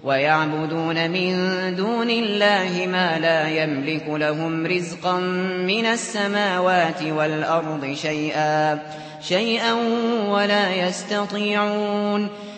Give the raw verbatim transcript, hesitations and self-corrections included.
ويعبدون من دون الله ما لا يملك لهم رزقا من السماوات والأرض شيئا شيئا ولا يستطيعون